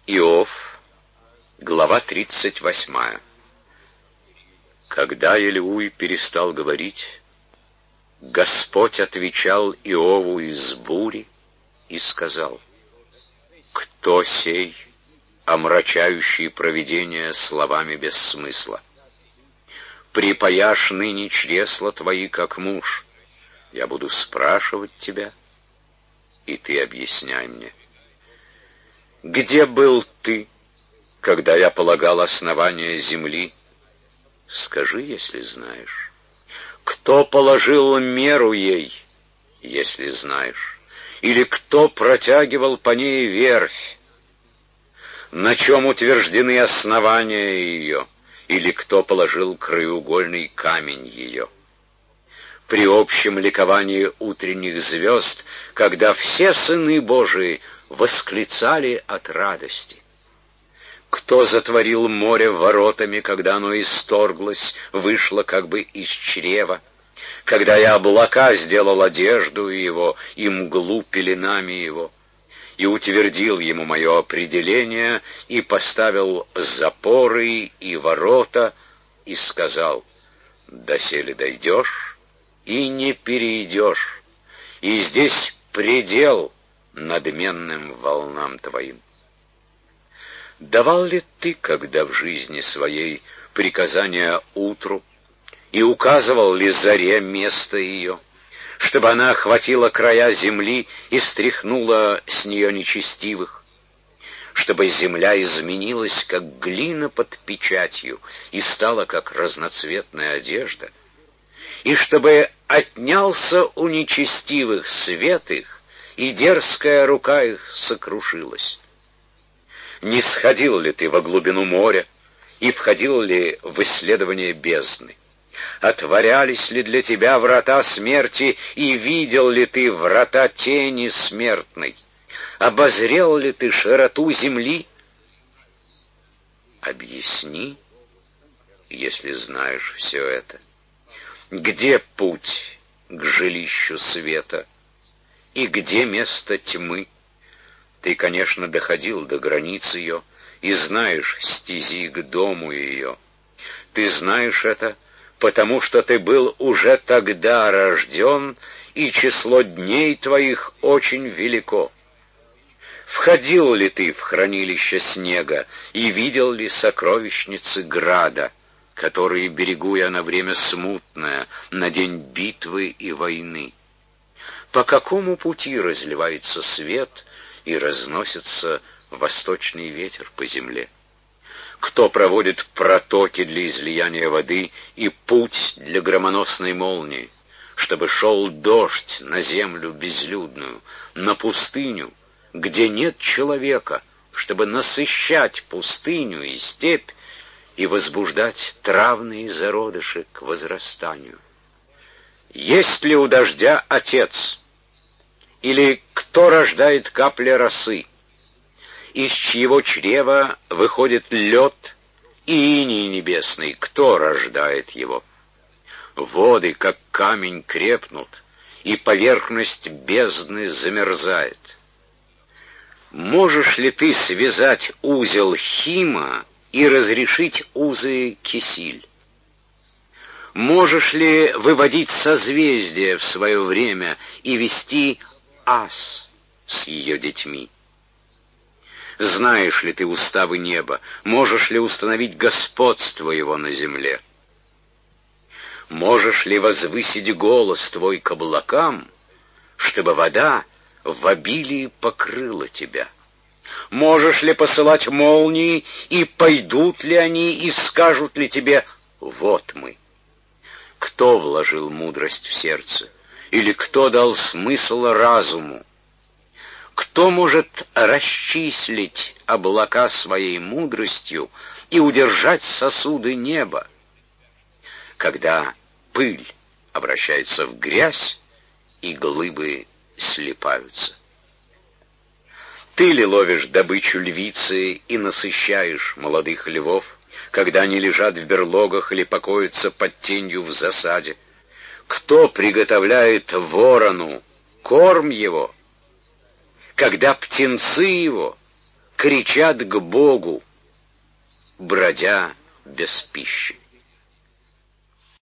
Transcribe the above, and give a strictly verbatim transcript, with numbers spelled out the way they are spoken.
Иов, глава тридцать восьмая. Когда Елеуй перестал говорить, Господь отвечал Иову из бури и сказал: «Кто сей, омрачающий провидение словами без смысла? Припаяшь ныне чресла твои, как муж. Я буду спрашивать тебя, и ты объясняй мне. Где был ты, когда я полагал основания земли? Скажи, если знаешь. Кто положил меру ей, если знаешь? Или кто протягивал по ней верфь? На чем утверждены основания ее? Или кто положил краеугольный камень ее? При общем ликовании утренних звезд, когда все сыны Божии восклицали от радости. Кто затворил море воротами, когда оно исторглось, вышло как бы из чрева? Когда я облака сделал одежду его, и мглу пеленами его, и утвердил ему мое определение, и поставил запоры и ворота, и сказал: доселе дойдешь, и не перейдешь, и здесь предел надменным волнам твоим. Давал ли ты, когда в жизни своей, приказания утру, и указывал ли заре место ее, чтобы она охватила края земли и стряхнула с нее нечестивых, чтобы земля изменилась, как глина под печатью, и стала, как разноцветная одежда, и чтобы отнялся у нечестивых свет их, и дерзкая рука их сокрушилась? Не сходил ли ты во глубину моря, и входил ли в исследование бездны? Отворялись ли для тебя врата смерти, и видел ли ты врата тени смертной? Обозрел ли ты широту земли? Объясни, если знаешь все это. Где путь к жилищу света, и где место тьмы? Ты, конечно, доходил до границ ее, и знаешь стези к дому ее. Ты знаешь это, потому что ты был уже тогда рожден, и число дней твоих очень велико. Входил ли ты в хранилище снега, и видел ли сокровищницы града, которые берегу я на время смутное, на день битвы и войны? По какому пути разливается свет, и разносится восточный ветер по земле? Кто проводит протоки для излияния воды и путь для громоносной молнии, чтобы шел дождь на землю безлюдную, на пустыню, где нет человека, чтобы насыщать пустыню и степь и возбуждать травные зародыши к возрастанию? Есть ли у дождя отец? Или кто рождает капли росы, из чьего чрева выходит лед и иней небесный? Кто рождает его? Воды, как камень, крепнут, и поверхность бездны замерзает. Можешь ли ты связать узел Хима и разрешить узы Кисиль? Можешь ли выводить созвездия в свое время и вести Ас с ее детьми? Знаешь ли ты уставы неба? Можешь ли установить господство его на земле? Можешь ли возвысить голос твой к облакам, чтобы вода в обилии покрыла тебя? Можешь ли посылать молнии, и пойдут ли они, и скажут ли тебе: вот мы? Кто вложил мудрость в сердце? Или кто дал смысл разуму? Кто может расчислить облака своей мудростью и удержать сосуды неба? Когда пыль обращается в грязь, и глыбы слипаются. Ты ли ловишь добычу львицы и насыщаешь молодых львов, когда они лежат в берлогах или покоятся под тенью в засаде? Кто приготовляет ворону корм его, когда птенцы его кричат к Богу, бродя без пищи.